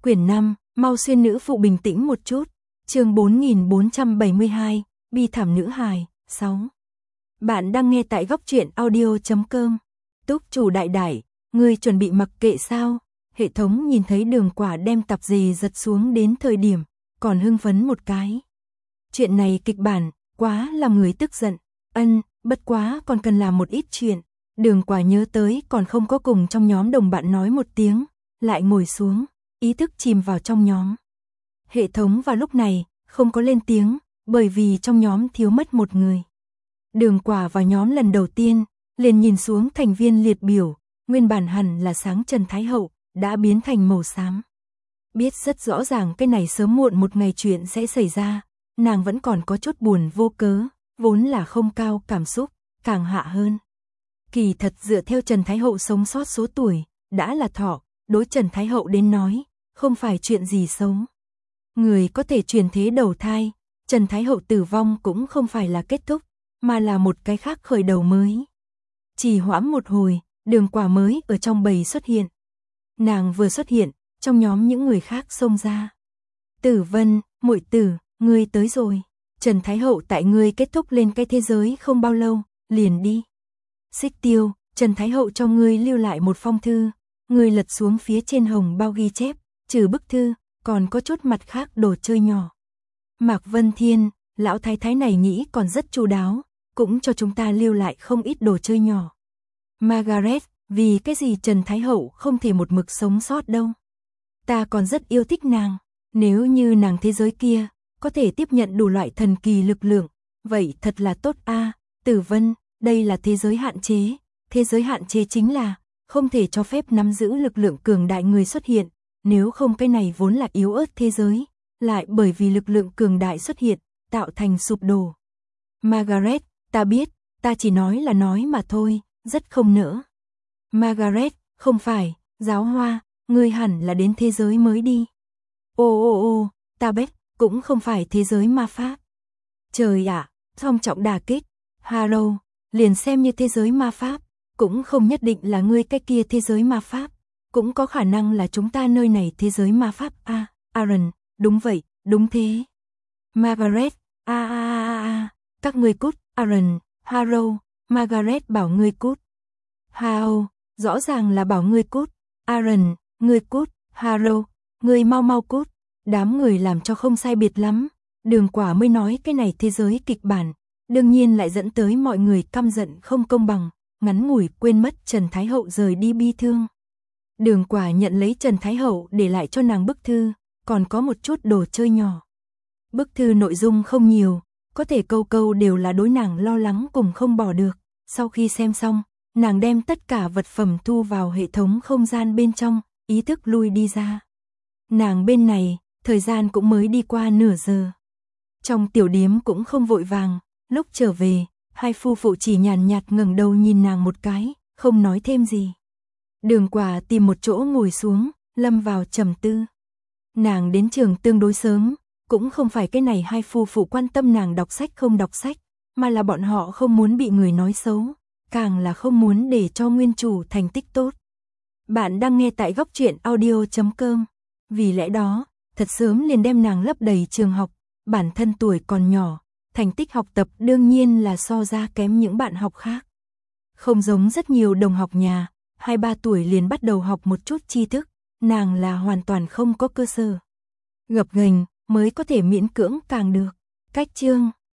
Quyển 5, mau xuyên nữ phụ bình tĩnh một chút. Chương 4472, bi thảm nữ hài, 6. Bạn đang nghe tại góc truyện audio.com. Túc chủ đại đại, ngươi chuẩn bị mặc kệ sao? Hệ thống nhìn thấy Đường Quả đem tạp dề giật xuống đến thời điểm, còn hưng phấn một cái. Chuyện này kịch bản, quá làm người tức giận. Bất quá còn cần làm một ít chuyện. Đường Quả nhớ tới còn không có cùng trong nhóm đồng bạn nói một tiếng, lại ngồi xuống, ý thức chìm vào trong nhóm. Hệ thống vào lúc này, không có lên tiếng, bởi vì trong nhóm thiếu mất một người. Đường Quả vào nhóm lần đầu tiên, liền nhìn xuống thành viên liệt biểu, nguyên bản hẳn là sáng Trần Thái Hậu, đã biến thành màu xám. Biết rất rõ ràng cái này sớm muộn một ngày chuyện sẽ xảy ra, nàng vẫn còn có chút buồn vô cớ, vốn là không cao cảm xúc, càng hạ hơn. Kỳ thật dựa theo Trần Thái Hậu sống sót số tuổi, đã là thọ, đối Trần Thái Hậu đến nói, không phải chuyện gì xấu. Người có thể truyền thế đầu thai, Trần Thái Hậu tử vong cũng không phải là kết thúc, mà là một cái khác khởi đầu mới. Chỉ hoãn một hồi, Đường Quả mới ở trong bầy xuất hiện. Nàng vừa xuất hiện, trong nhóm những người khác xông ra. Tử Vân, muội tử, ngươi tới rồi. Trần Thái Hậu tại ngươi kết thúc lên cái thế giới không bao lâu, liền đi. Xích Tiêu, Trần Thái Hậu cho ngươi lưu lại một phong thư, ngươi lật xuống phía trên hồng bao ghi chép, trừ bức thư, còn có chút mặt khác đồ chơi nhỏ. Mạc Vân Thiên, lão thái thái này nghĩ còn rất chu đáo, cũng cho chúng ta lưu lại không ít đồ chơi nhỏ. Margaret, vì cái gì Trần Thái Hậu không thể một mực sống sót đâu. Ta còn rất yêu thích nàng, nếu như nàng thế giới kia, có thể tiếp nhận đủ loại thần kỳ lực lượng, vậy thật là tốt a. Tử Vân, đây là thế giới hạn chế chính là, không thể cho phép nắm giữ lực lượng cường đại người xuất hiện, nếu không cái này vốn là yếu ớt thế giới, lại bởi vì lực lượng cường đại xuất hiện, tạo thành sụp đổ. Margaret, ta biết, ta chỉ nói là nói mà thôi, rất không nỡ. Margaret, không phải, Giáo Hoa, ngươi hẳn là đến thế giới mới đi. Ô, ta biết, cũng không phải thế giới ma pháp. Trời ạ, song trọng đả kích, Harrow, liền xem như thế giới ma pháp, cũng không nhất định là ngươi cái kia thế giới ma pháp, cũng có khả năng là chúng ta nơi này thế giới ma pháp. Aaron, đúng vậy, đúng thế. Margaret, các ngươi cút. Aaron, Harrow, Margaret bảo ngươi cút. Harrow, rõ ràng là bảo ngươi cút. Aaron, ngươi cút. Harrow, ngươi mau cút. Đám người làm cho không sai biệt lắm. Đường Quả mới nói cái này thế giới kịch bản, đương nhiên lại dẫn tới mọi người căm giận không công bằng, ngắn ngủi quên mất Trần Thái Hậu rời đi bi thương. Đường Quả nhận lấy Trần Thái Hậu để lại cho nàng bức thư, còn có một chút đồ chơi nhỏ. Bức thư nội dung không nhiều, có thể câu câu đều là đối nàng lo lắng cùng không bỏ được. Sau khi xem xong, nàng đem tất cả vật phẩm thu vào hệ thống không gian bên trong, ý thức lui đi ra. Nàng bên này, thời gian cũng mới đi qua nửa giờ. Trong tiểu điếm cũng không vội vàng, lúc trở về, hai phu phụ chỉ nhàn nhạt ngẩng đầu nhìn nàng một cái, không nói thêm gì. Đường Quả tìm một chỗ ngồi xuống, lâm vào trầm tư. Nàng đến trường tương đối sớm, cũng không phải cái này hai phu phụ quan tâm nàng đọc sách không đọc sách, mà là bọn họ không muốn bị người nói xấu, càng là không muốn để cho nguyên chủ thành tích tốt. Bạn đang nghe tại góc truyện audio.com. Vì lẽ đó, thật sớm liền đem nàng lấp đầy trường học, bản thân tuổi còn nhỏ, thành tích học tập đương nhiên là so ra kém những bạn học khác. Không giống rất nhiều đồng học nhà, 2-3 tuổi liền bắt đầu học một chút tri thức, nàng là hoàn toàn không có cơ sở. Gập ghềnh mới có thể miễn cưỡng càng được. Cách chương